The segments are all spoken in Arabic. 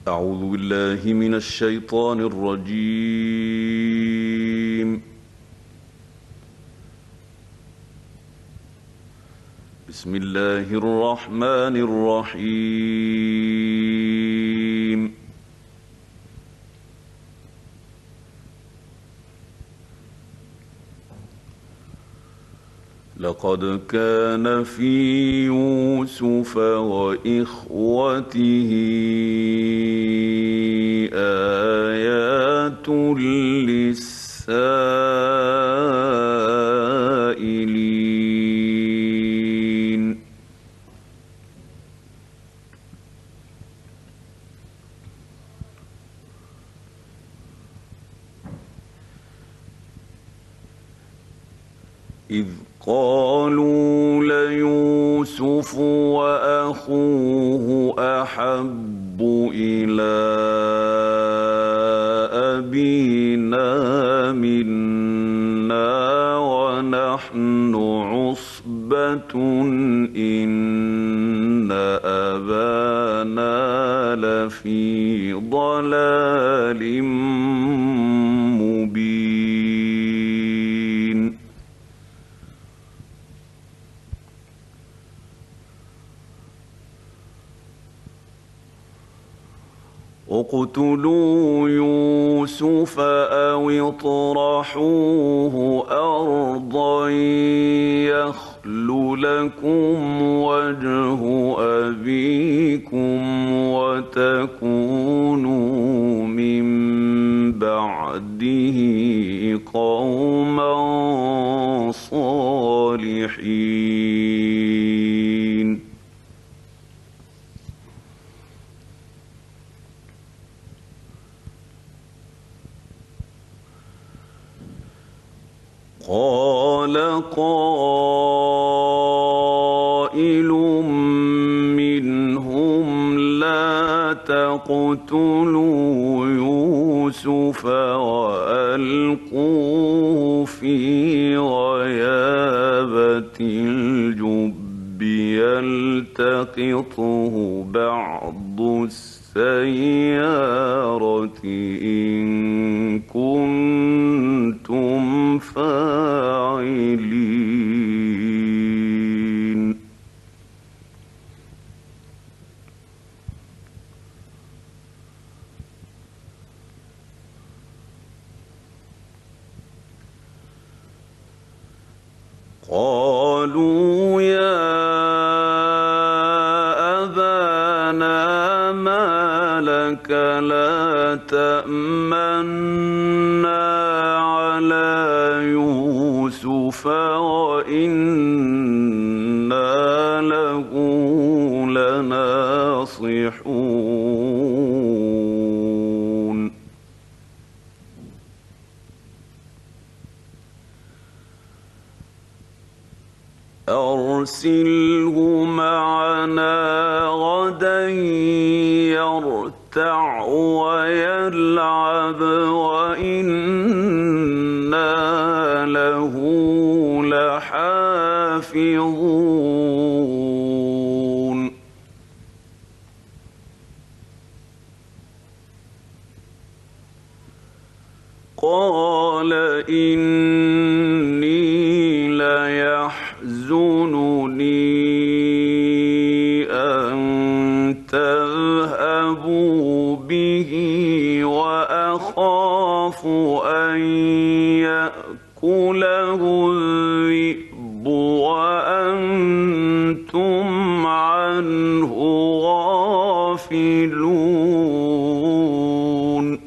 أعوذ بالله من الشيطان الرجيم. بسم الله الرحمن الرحيم. لقد كان في يوسف وإخوته آيات للسائلين. إذ قالوا ليوسف وأخوه أحب إلى أبينا منا ونحن عصبة إن أبانا لفي ضلال مبين. اقتلوا يوسف أو اطرحوه أرضا يخل لكم وجه أبيكم وتكونوا من بعده قوما صالحين. قال قائل منهم لا تقتلوا يوسف وألقوه في غيابة الجب يلتقطه بعض السيارة إن كنتم فاعلين. قالوا يا أبانا ما لك لا تأمنا على يوسف وإنا له لناصحون. أرسله معنا غدا يرتع ويلعب وإنا له لحافظون. قال إني ليحزنني أن تذهبوا به وأخاف أن يأكله الذئب وأنتم عنه غافلون.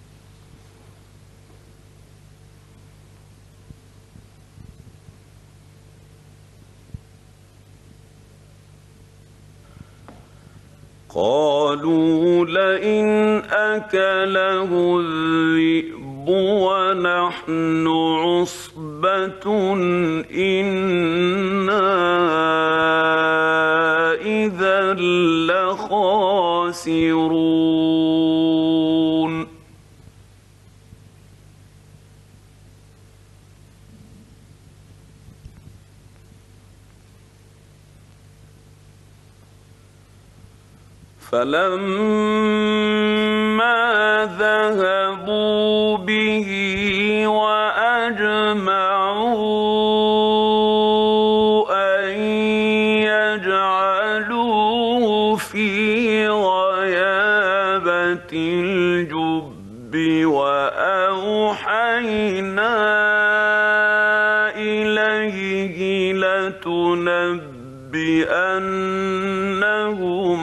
قالوا لئن أكله الذئب ونحن عصبة إنا إذا لخاسرون. فلما ذات الجب وأوحينا إليه لتنبئنهم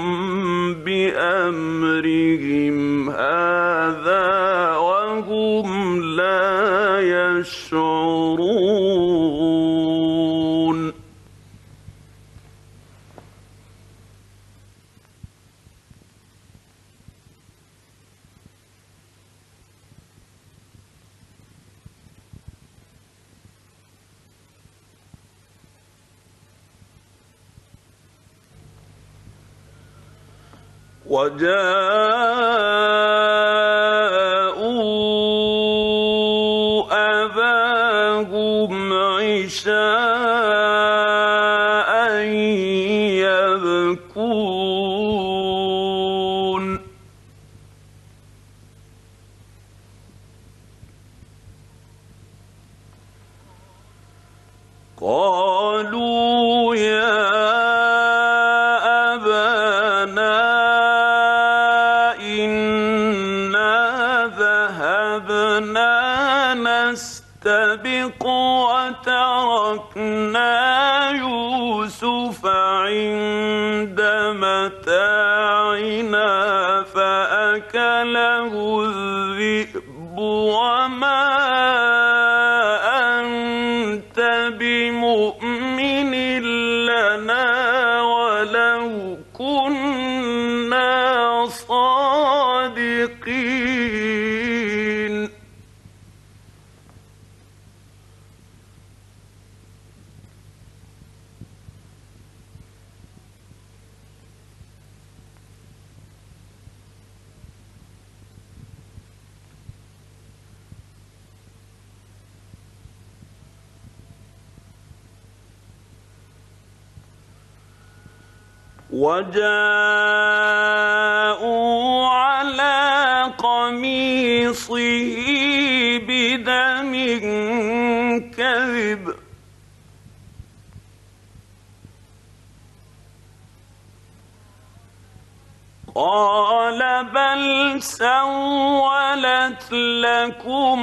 بأمرهم هذا وهم لا يشعرون. وجاءوا أباهم عشاء يبكون. قالوا يا نستبق وتركنا يوسف عند متاعنا فأكله الذئب وما أنت بمؤمن لنا ولو كنا صادقين. وجاءوا على قميصه بدم كذب قال بل سولت لكم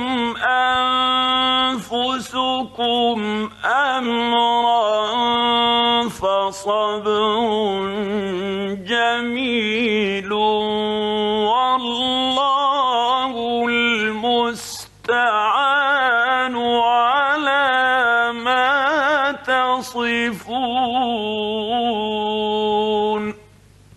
أنفسكم أمرا فصبر جميل والله المستعان على ما تصفون.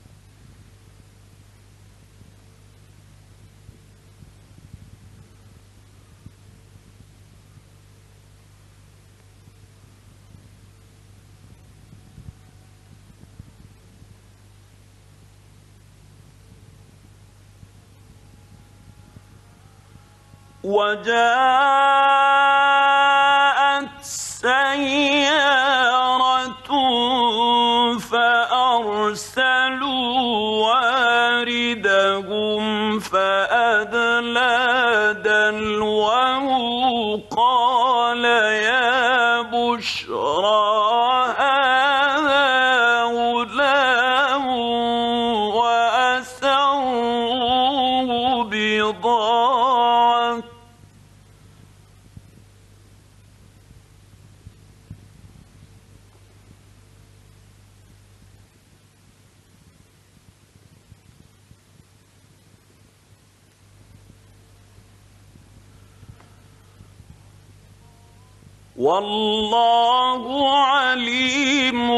وجاءت سيارة فأرسلوا واردهم فأدلى دلوه قال يا بشرى هذا غلام وأسروه بضاعة والله عليم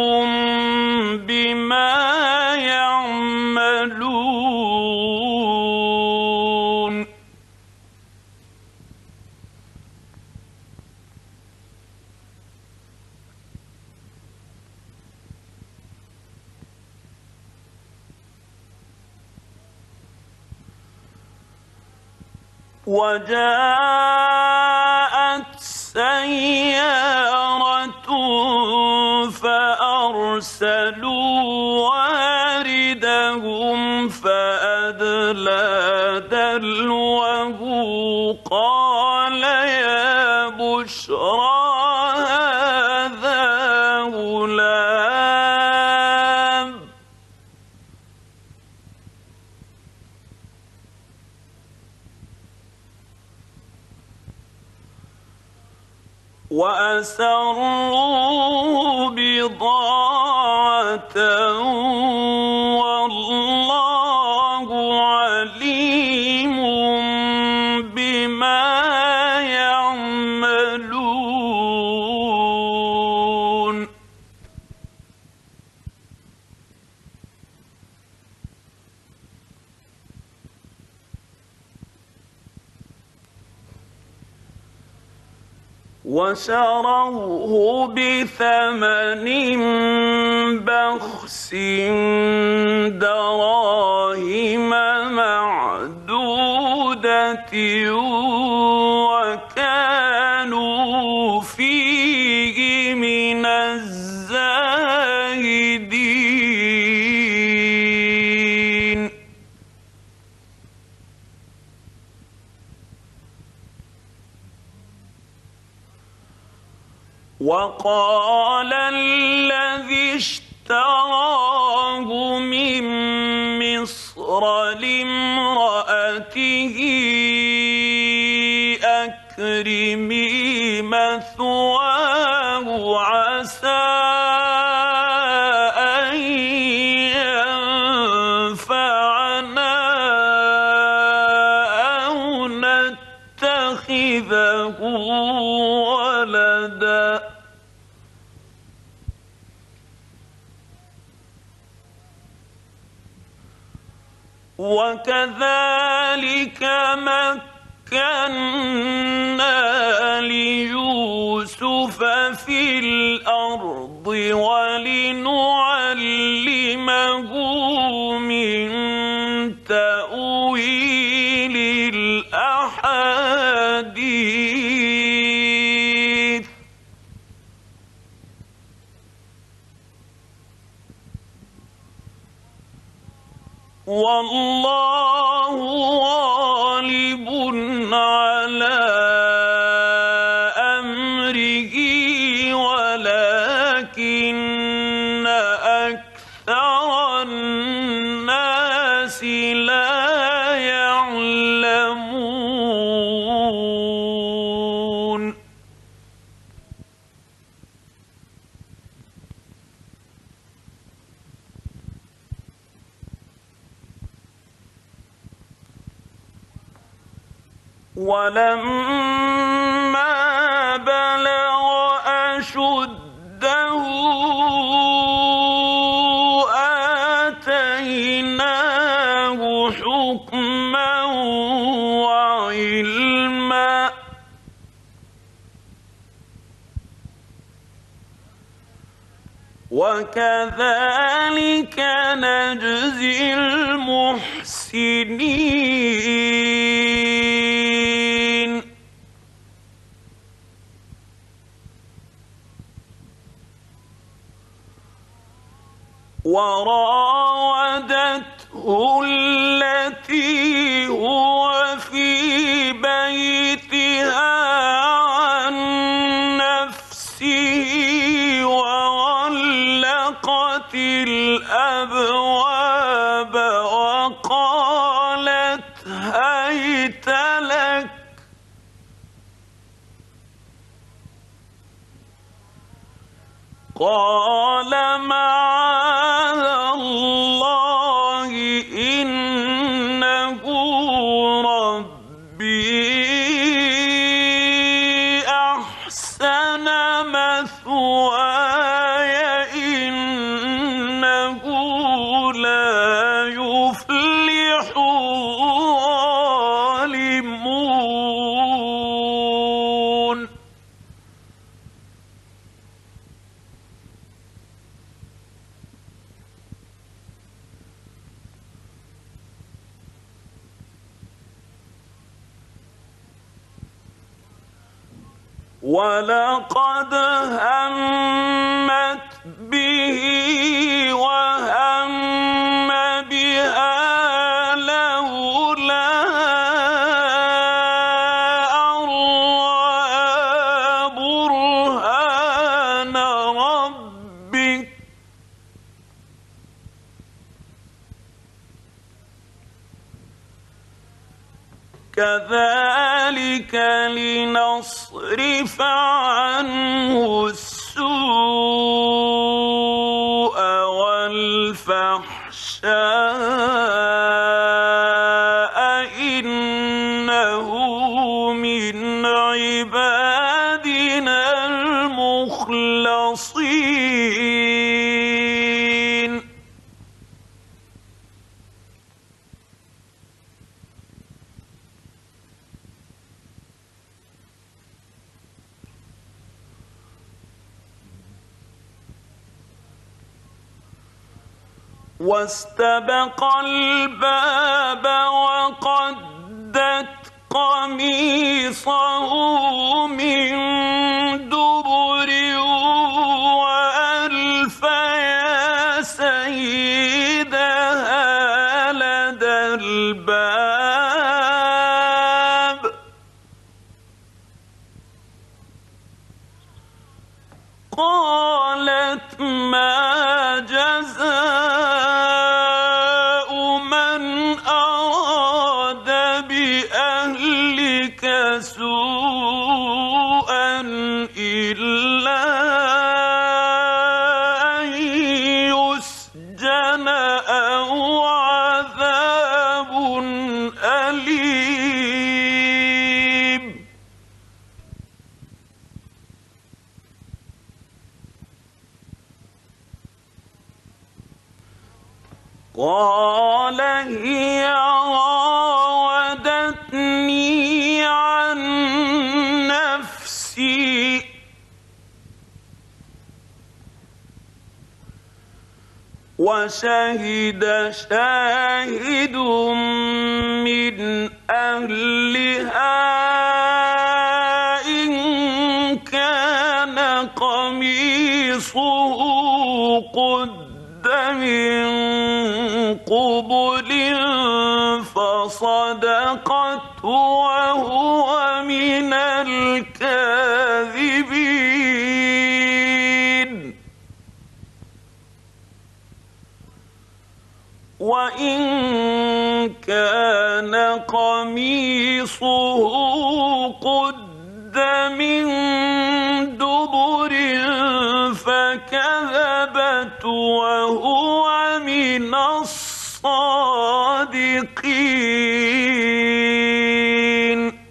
بما يعملون. وجاءت سيارة فأرسلوا واردهم فأدلى دلوه قال يا بشرى هذا غلام وأسروا بضاعة والله عليم بما يعملون. وشروه بثمن بخس دراهم معدودة وكانوا فيه من الزاهدين. وقال الذي اشتراه من مصر لامرأته أكرمي مثواه عسى أن ينفعنا أو نتخذه ولدا وكذلك مكنا ليوسف في الأرض ولنعلمه من تأويل الأحاديث والله غالب على أمره ولكن أكثر الناس لا يعلمون. ولما بلغ أشده آتيناه حكما وعلما وكذلك نجزي المحسنين. وراودته التي هو في بيتها عن نفسه وغلقت الأبواب وقالت هيت لك قال معاذ الله إنه ربي أحسن مثواي إنه لا يفلح الظالمون. ولقد همت به وهم بها لولا أن رأى برهان ربه كذلك لنصرف عنه السوء والفحشاء إنه من عبادنا المخلصين. واستبق الباب وقدت قميصه من دبر وألف يا سيدها لدى الباب قالت ما جزاء من أراد بأهلك سوءا إلا أن يسجن أو عذاب أليم. قال هي راودتني عن نفسي وشهد شاهد من أهلها إن كان قميصه قد من قبل فصدقت وهو من الكاذبين. وإن كان قميصه قد من دبر فكذبت وهو من الصادقين.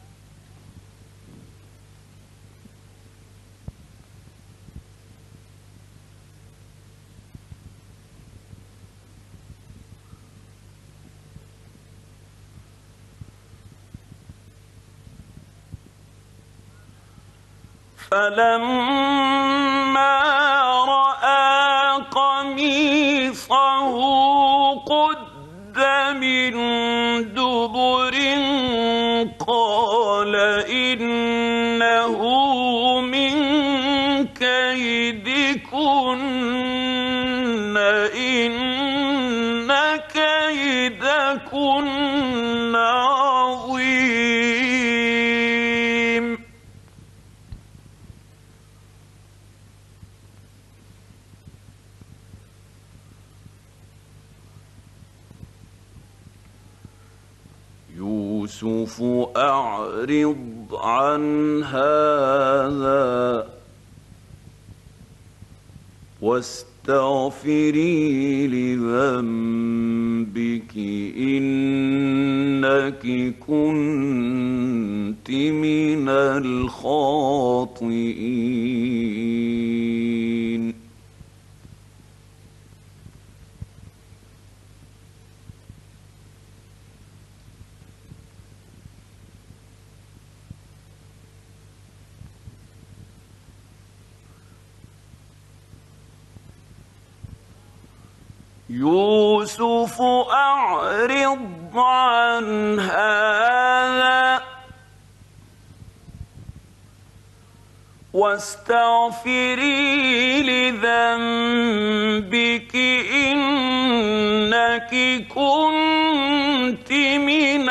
فلما رأى قميصه قد من دبر قال إنه من كيدكن إن كيدكن عظيم. يوسف أعرض عن هذا واستغفري لذنبك إنك كنت من الخاطئين. يوسف أعرض عن هذا واستغفري لذنبك إنك كنت من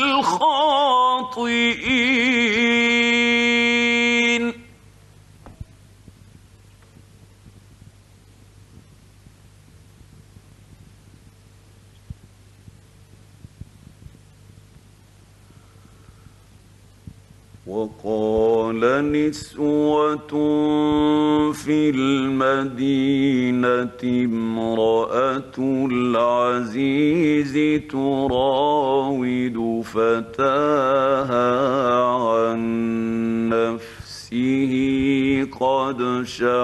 الخاطئين. وقال نسوة في المدينة امرأة العزيز تراود فتاها عن نفسه قد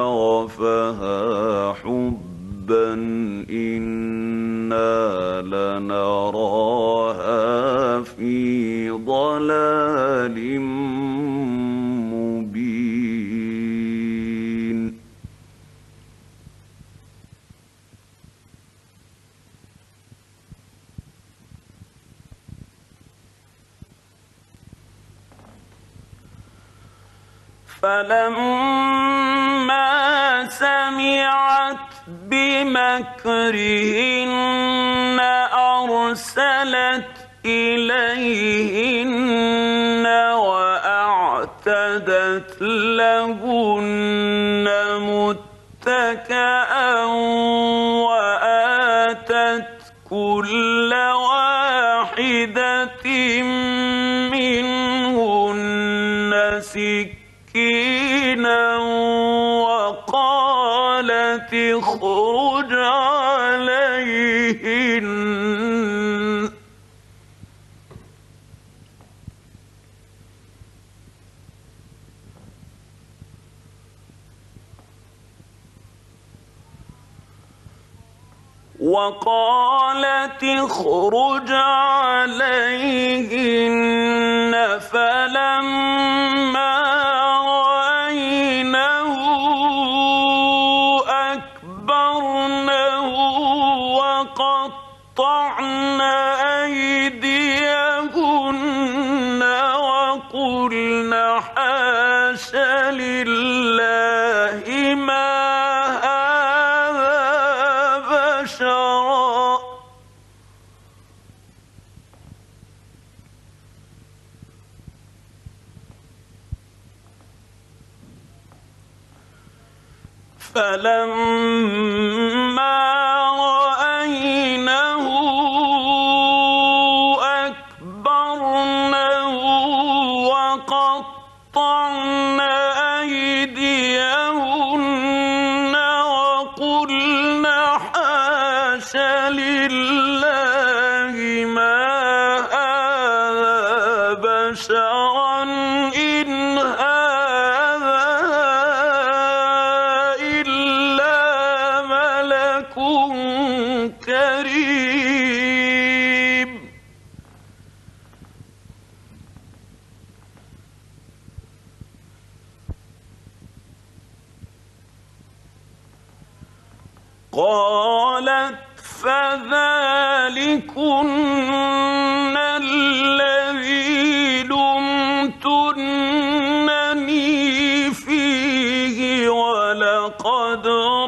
شغفها حبا إنا لنراها في ضلال مبين. فلما سمعت بمكرهن أرسلت إليهن وأعتدت لهن متكأ وآتت كل واحدة منهن سكينا وقالت اخرج عليهن فلما رأينه أكبرنه وقطعن أيديهن وقلن حاش لله ما فلما رأينه أكبرنه وقطعن أيديهن وقلن حاش لله ما هذا بشرا إن هذا كريم. قالت فذلكن الذي لمتنني فيه ولقد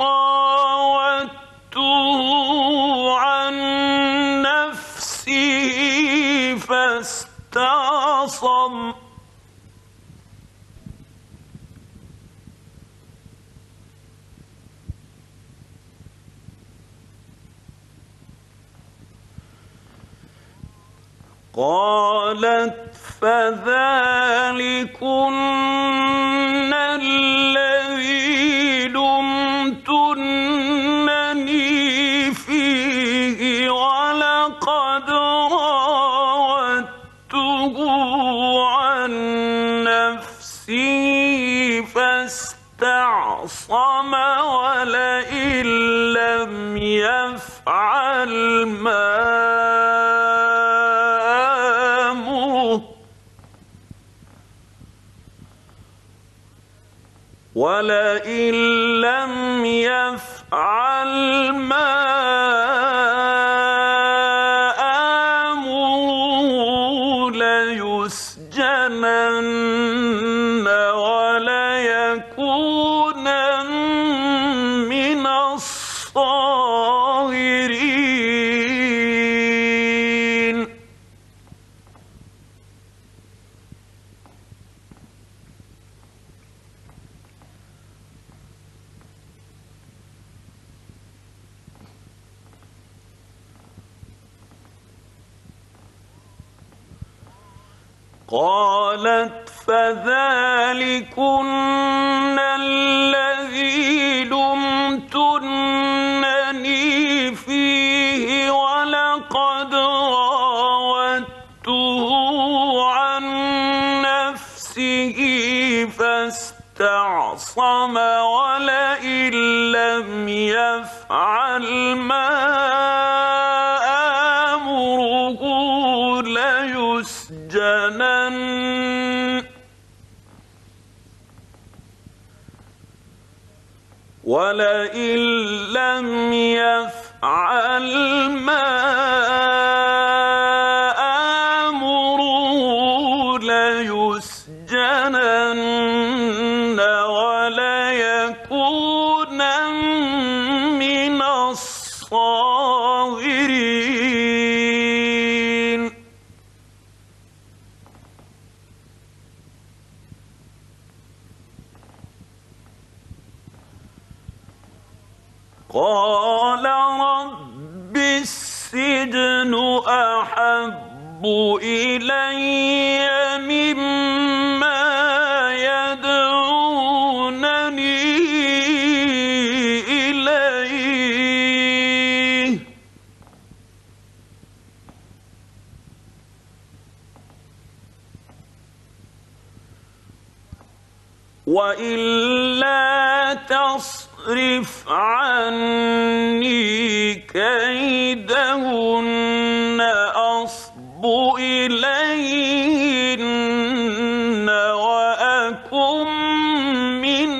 فاستعصم قالت فذلكن الذي لمتنني فيه ولقد عن نفسه فاستعصم ولئن لم يفعل ما آمره ليسجنن وليكونن من الصاغرين. قالت فذلكن الذي لمتنني فيه ولقد راودته عن نفسه فاستعصم ولئن لم يفعل ما آمره ليسجنن ولئن لم يفعل ما آمره ليسجنن وليكونن من الصاغرين. قال رب السجن أحب إلي مما يدعونني إليه وإلا تصرف عني كيدهن أصب إليهن وأكن من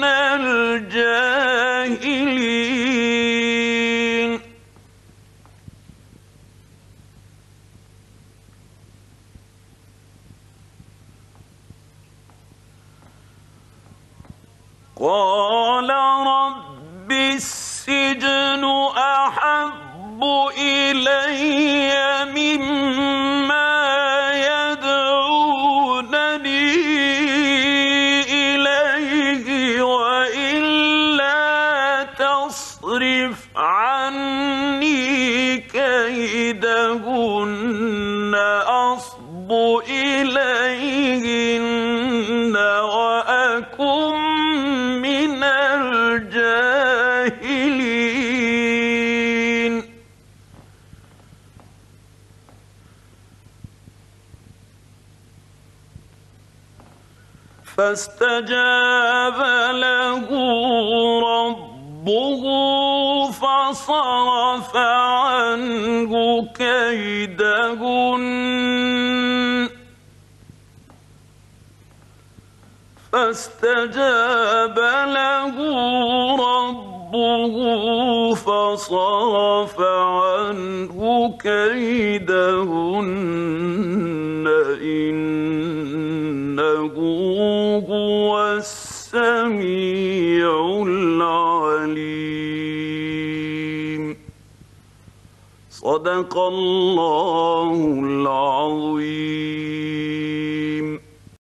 الجاهلين. قال رب السجن أحب إلي مما يدعونني إليه وإلا تصرف عني كيدهن أصب إليهن وأكن من الجاهلين. فاستجاب له ربه فصرف عنه كيدهن فاستجاب له ربه فصرف عنه كيدهن إنه هو السميع العليم. صدق الله العظيم.